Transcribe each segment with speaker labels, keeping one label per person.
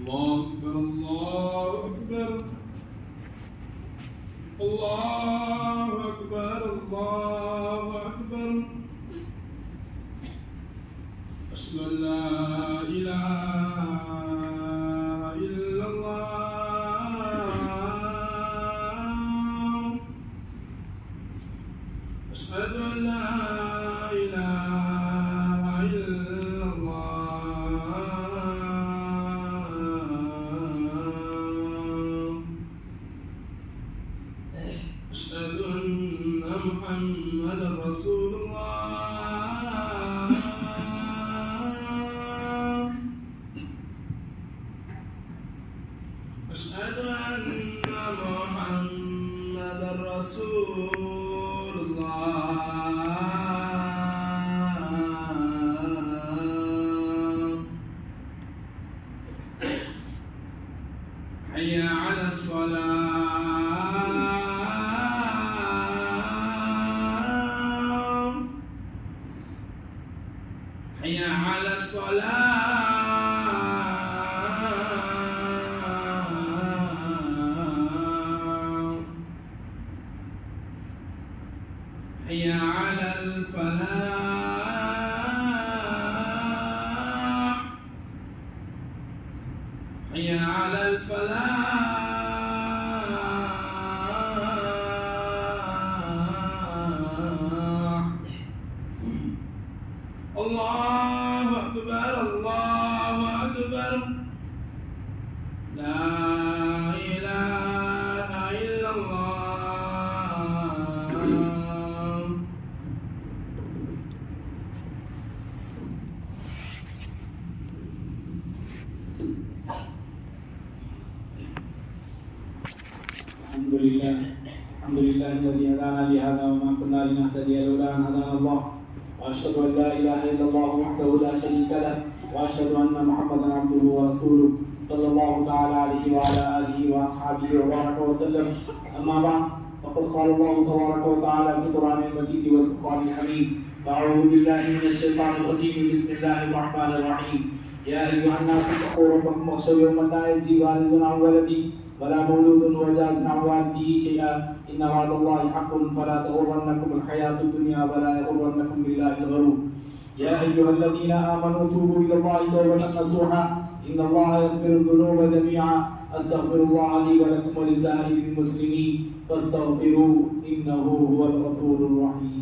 Speaker 1: الحمد لله الذي هدانا لهذا وما كنا لنهتدي لولا أن هدانا الله، وأشهد أن لا إله إلا الله وحده لا شريك له، وأشهد أن محمدا عبده ورسوله صلى الله تعالى عليه وعلى آله وأصحابه وبارك وسلم. أما بعد، فقد قال الله تبارك وتعالى في القرآن المجيد والفرقان الحميد: أعوذ بالله من الشيطان الرجيم، بسم الله الرحمن الرحيم. يا أيها الناس اتقوا ربكم واخشوا يوما لا يجزي والد عن ولده ولا مولود هو جاز عن والده شيئا، إن وعد الله حق فلا تغرنكم الحياة الدنيا ولا يغرنكم بالله الغرور. يا أيها الذين آمنوا توبوا إلى الله توبة نصوحا، إن الله يغفر الذنوب جميعا، أستغفر الله لي ولكم ولسائر المسلمين فاستغفروه إنه هو الغفور الرحيم.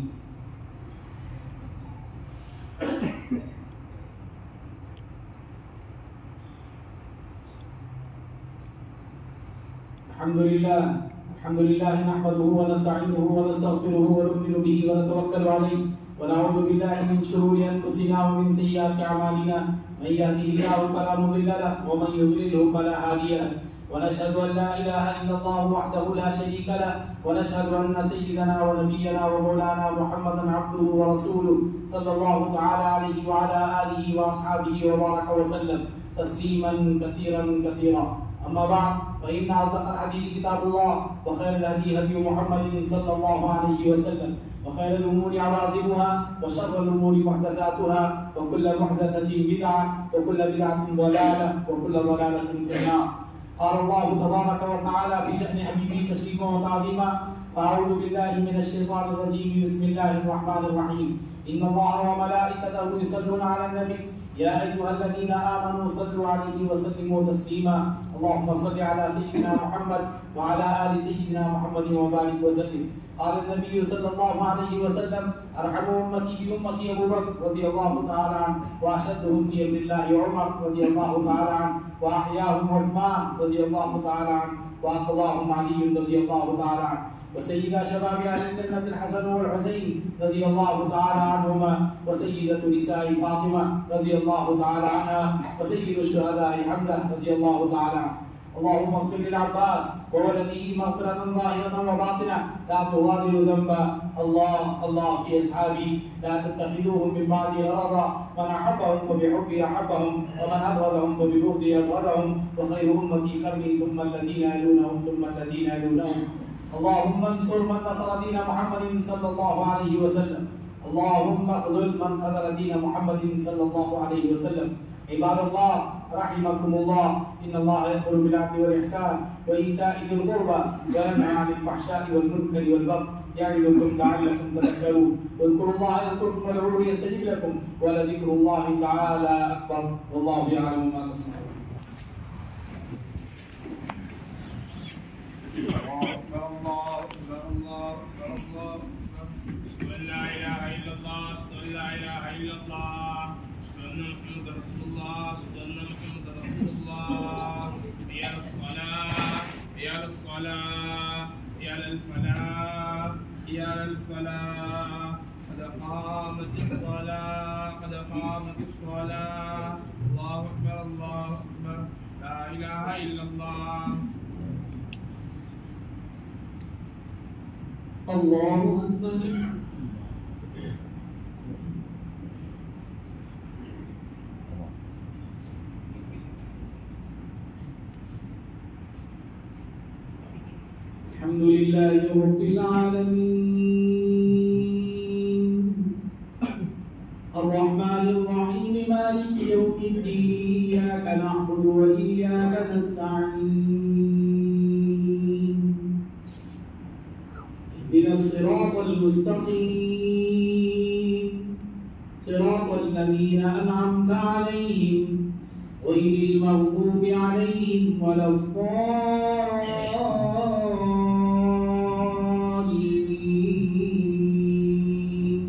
Speaker 1: الحمد لله نحمده ونستعينه ونستغفره ونؤمن به ونتوكل عليه، ونعوذ بالله من شرور أنفسنا ومن سيئات أعمالنا، من يهده الله فلا مضل له ومن يضلله فلا هادي له، ونشهد أن لا إله إلا الله وحده لا شريك له، ونشهد أن سيدنا ونبينا ومولانا محمدا عبده ورسوله صلى الله تعالى عليه وعلى آله وأصحابه وبارك وسلم تسليما كثيرا كثيرا. أما بعد، فإن أصدق الحديث كتاب الله، وخير الهدي هدي محمد صلى الله عليه وسلم، وخير الأمور عوازمها، وشر الأمور محدثاتها، وكل محدثة بدعة، وكل بدعة ضلالة، وكل ضلالة في النار. قال الله تبارك وتعالى في شأن حبيبه تشريفا وتعظيما: أعوذ بالله من الشيطان الرجيم، بسم الله الرحمن الرحيم. إن الله وملائكته يصلون على النبي، يا أيها الذين آمنوا صلوا عليه وسلموا تسليما. اللهم صل على سيدنا محمد وعلى آل سيدنا محمد وبارك وسلم. قال النبي صلى الله عليه وسلم: أرحم أمتي بأمتي أبو بكر رضي الله تعالى عنه، وأشدهم في أمر الله عمر رضي الله تعالى عنه، وأحياهم عثمان رضي الله تعالى عنه، وأقضاهم علي رضي الله تعالى عنه، وسيدا شباب أهل الجنة الحسن والحسين رضي الله تعالى عنهما، وسيدة نساء فاطمة رضي الله تعالى عنها، وسيد الشهداء حمزة رضي الله تعالى عنه. اللهم اغفر للعباس وولده مغفرة ظاهرة وباطنة لا تغادر ذنبا. الله في أصحابي لا تتخذوهم من بعدي غرضا، من أحبهم فبحبي أحبهم، ومن أبغضهم فببغضي أبغضهم، وخير أمتي قرني ثم الذين يلونهم ثم الذين يلونهم. اللهم انصر من نصر دين محمد صلى الله عليه وسلم، اللهم اخذل من خذل دين محمد صلى الله عليه وسلم، इबादल्लाह रहिमकुमुल्लाह इन्नल्लाह यअमुरु बिल अदलि वल इहसान व ईताइ ज़िल क़ुर्बा व यनहा अनिल फ़हशाइ वल मुनकरि वल बग़य यअइज़ुकुम लअल्लकुम तज़क्करून वज़्कुरुल्लाह यज़कुरकुम वदऊहु यस्तजिब लकुम व लज़िक्रुल्लाहि तआला अकबर वल्लाहु यअलमु मा तस्नऊन।
Speaker 2: قد قامت الصلاة الله أكبر لا إله إلا الله
Speaker 1: الله أكبر. الحمد لله رب العالمين الرحمن الرحيم مالك يوم الدين إياك نعبد وإياك نستعين اهدنا الصراط المستقيم صراط الذين أنعمت عليهم غير المغضوب عليهم ولا الضالين.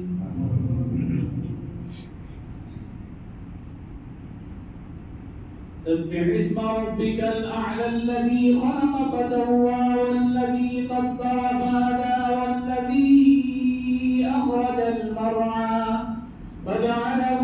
Speaker 1: سبح اسم ربك الأعلى الذي خلق فسوى والذي قدر فهدى والذي أخرج المرعى فجعله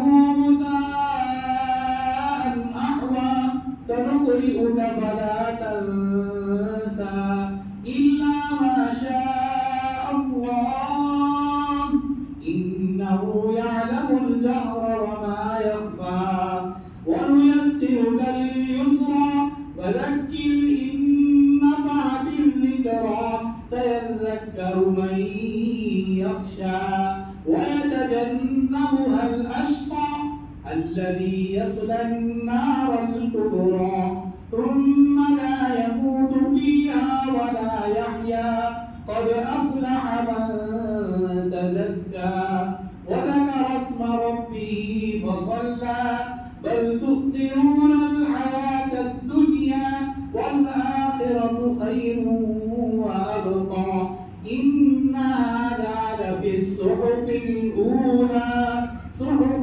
Speaker 1: غثاء أحوى سنقرئك فلا تنسى إلا ما شاء الله إنه يعلم الجهر وما يخفى ونيسرك لليسرى فذكر إن نفعت الذكرى سيذكر من يخشى ويتجنبها الأشقى الذي يصلى النار الكبرى ثم لا يموت فيها ولا يحيا قد أفلح من تزكى وذكر اسم ربه فصلى بل تؤثرون الحياة الدنيا والآخرة خير وأبقى إن هذا لفي الصحف الأولى صحف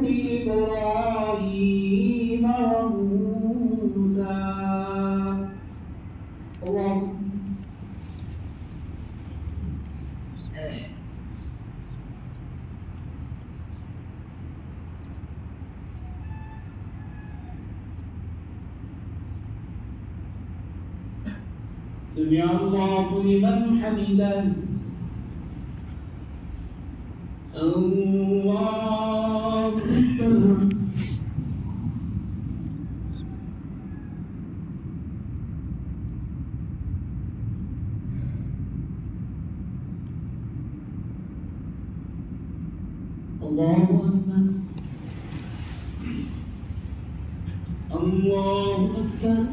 Speaker 1: إبراهيم وموسى. اللهم سمع الله لمن حمده الله أكبر. الله أكبر الله أكبر.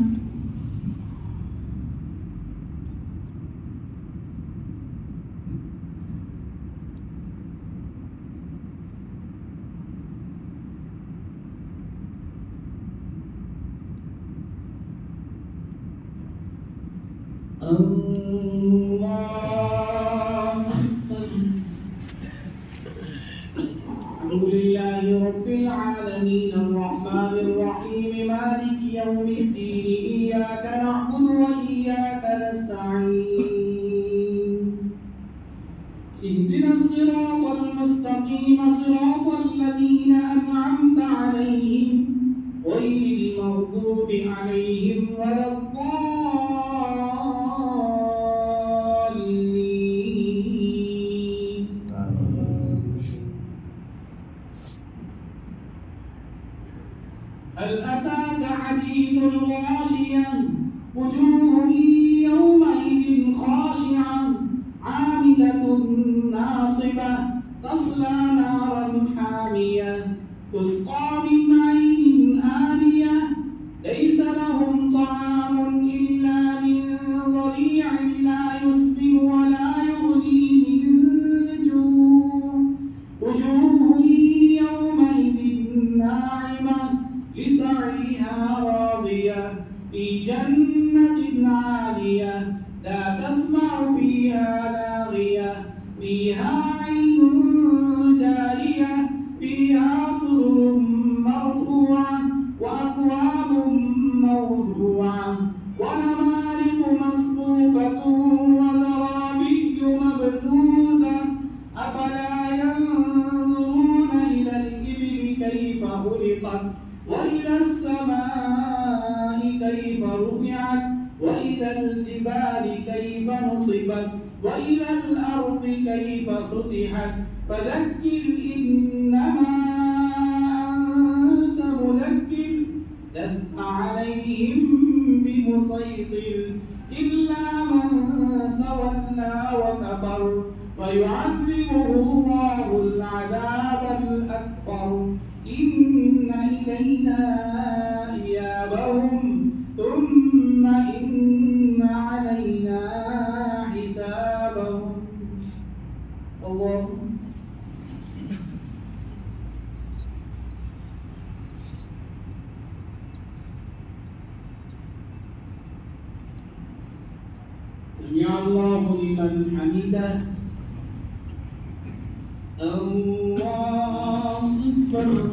Speaker 1: الحمد لله رب العالمين الرحمن الرحيم مالك يوم الدين إياك نعبد وإياك نستعين اهدنا الصراط المستقيم صراط الذين أنعمت عليهم غير المغضوب عليهم ولا الضالين. هل أتاك حديث الغاشية وجوه يومئذ خاشعة عاملة ناصبة تصلى نارا حامية تسقى من عين آنية فيها لاغية فيها عين جارية فيها سرر مرفوعة وأكواب موضوعة ونمارق مصفوفة وزرابي مبثوثة أفلا ينظرون إلى الإبل كيف خلقت وإلى السماء كيف رفعت وإلى الجبال كيف نصبت وإلى الأرض كيف سطحت فذكر إنما أنت مذكر لست عليهم بمسيطر إلا من تولى وكفر فيعذبه الله العذاب الأكبر إن إلينا إيابهم ثم إن علينا حسابهم. الله سمع الله لمن حمده. الله أكبر.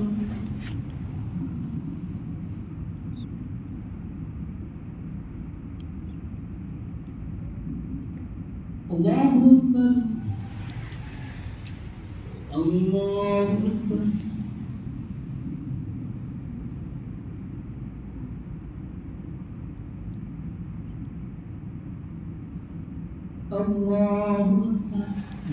Speaker 1: الله أكبر. الله أكبر. الله أكبر.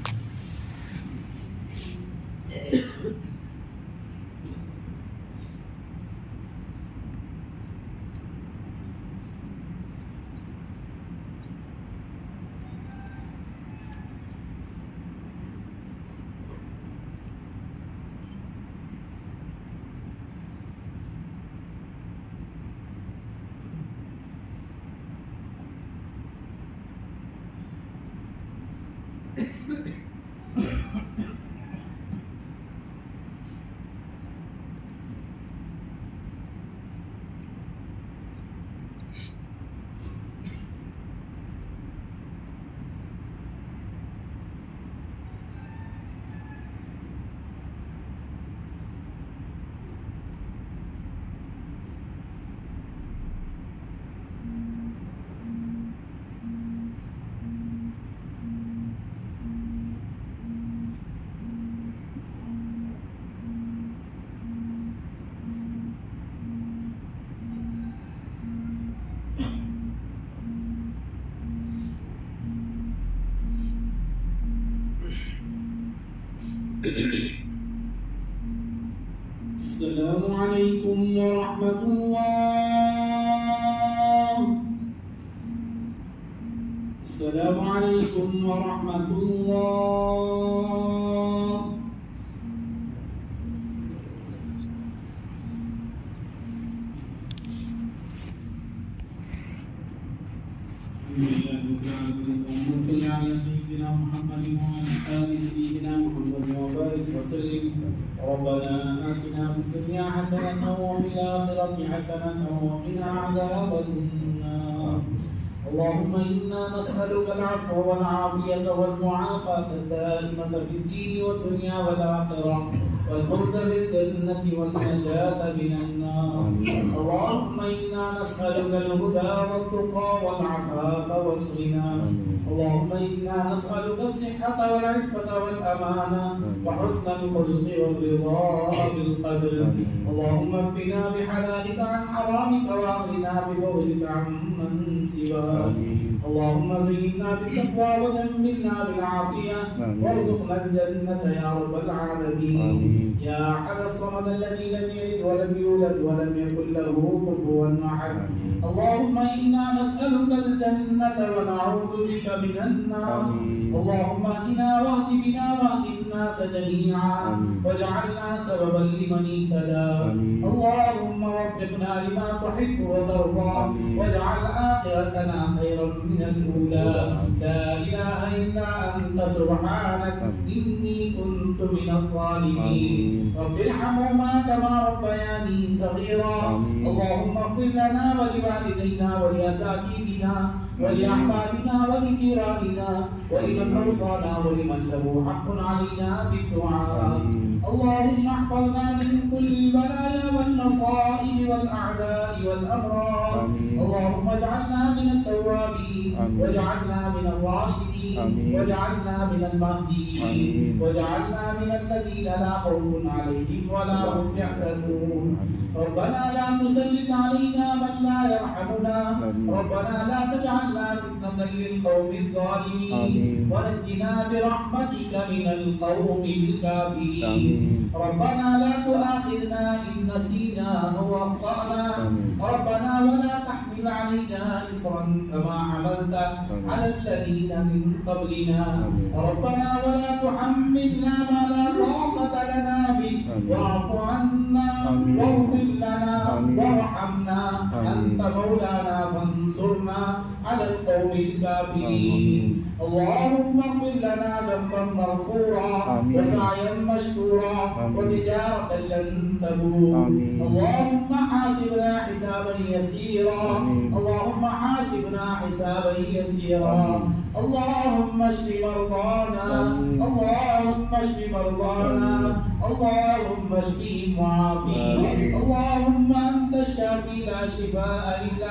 Speaker 1: السلام عليكم ورحمة الله. السلام عليكم ورحمة الله. اللهم صل على سيدنا محمد وعلى آل سيدنا محمد وبارك وسلم. ربنا آتنا في الدنيا حسنة وفي الآخرة حسنة وقنا عذاب النار. اللهم إنا نسألك العفو والعافية والمعافاة الدائمة في الدين والدنيا والآخرة والفوز بالجنة والنجاة من النار. اللهم إنا نسألك الهدى والتقى والعفاف والغنى. اللهم إنا نسألك الصحة والعفة والأمانة وحسن الخلق والرضا بالقدر. اللهم اكفنا بحلالك عن حرامك وأغننا بفضلك عمن سواك. اللهم زينا بالتقوى وجملنا بالعافية وارزقنا الجنة يا رب العالمين. يا أحد الصمد الذي لم يلد ولم يولد ولم يكن له كفوا أحد. اللهم إنا نسألك الجنة ونعوذ بك من النار. اللهم اهدنا واهد بنا واهد الناس جميعا واجعلنا سببا لمن اهتدى. اللهم وفقنا لما تحب وترضى واجعل آخرتنا خيرا من الأولى. لا إله إلا أنت سبحانك إني كنت من الظالمين. رب ارحمهما كما ربياني صغيرا. اللهم اغفر لنا ولوالدينا ولأساتذتنا ولأحبابنا ولجيراننا ولمن أوصانا ولمن له حق علينا بالدعاء. اللهم احفظنا من كل البلايا والمصائب والأعداء والأمراض. اللهم اجعلنا من التوابين واجعلنا من الراشدين واجعلنا من المهديين واجعلنا من الذين لا خوف عليهم ولا هم يحزنون. ربنا لا تسلط علينا من لا يرحمنا. ربنا لا تجعلنا فتنة للقوم الظالمين ونجنا برحمتك من القوم الكافرين. ربنا لا تؤاخذنا إن نسينا أو أخطأنا. ربنا ولا تحمل علينا إصرا كما حملت على الذين من قبلنا. ربنا ولا تحملنا ما لا طاقة لنا به واعف عنا واغفر لنا وارحمنا أنت مولانا فانصرنا على القوم الكافرين. اللهم اغفر لنا ذنبا مغفورا وسعيا مشكورا وتجارة لن تبور. اللهم حاسبنا حسابا يسيرا. اللهم حاسبنا حسابا يسيرا. اللهم اشف مرضانا. اللهم اشف مرضانا. اللهم اشفهم وعافيهم. اللهم انت الشافي لا شفاء الا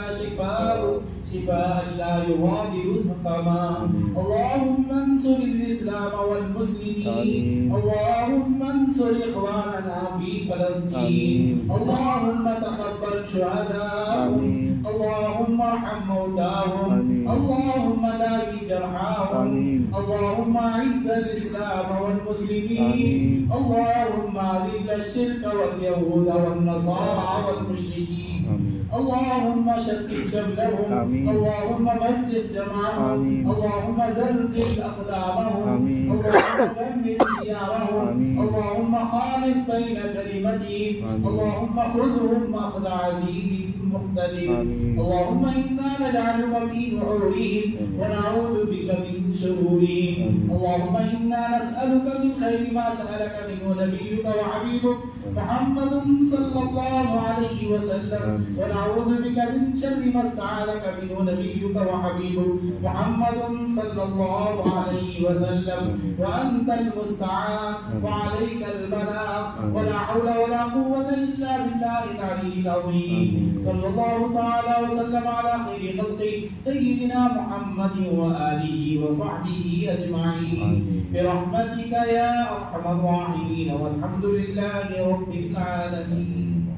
Speaker 1: شفاء لا يغادر سقما. اللهم انصر الاسلام والمسلمين. اللهم انصر اخواننا في فلسطين. اللهم تقبل شهداءهم. اللهم ارحم موتاهم. اللهم داوي جرحاهم. اللهم اعز الاسلام والمسلمين. اللهم اذل الشرك واليهود والنصارى والمشركين. اللهم شتت شملهم. اللهم مزق جمعهم. اللهم زلزل اقدامهم. اللهم دمر ديارهم. اللهم خالف بين كلمتهم. اللهم خذهم اخذ عزيز مقتدر. اللهم انا نجعلك في نحورهم ونعوذ بك من شرورهم. اللهم انا نسالك من خير ما سالك منه نبيك وحبيبك محمد صلى الله عليه وسلم ونعوذ بك من شر ما استعاذك منه نبيك وحبيبك محمد صلى الله عليه وسلم. وانت المستعان وعليك البلاغ ولا حول ولا قوة الا بالله العلي العظيم. صلى الله تعالى وسلم على خير خلقه سيدنا محمد وآله وصحبه أجمعين برحمتك يا أرحم الراحمين والحمد لله رب العالمين.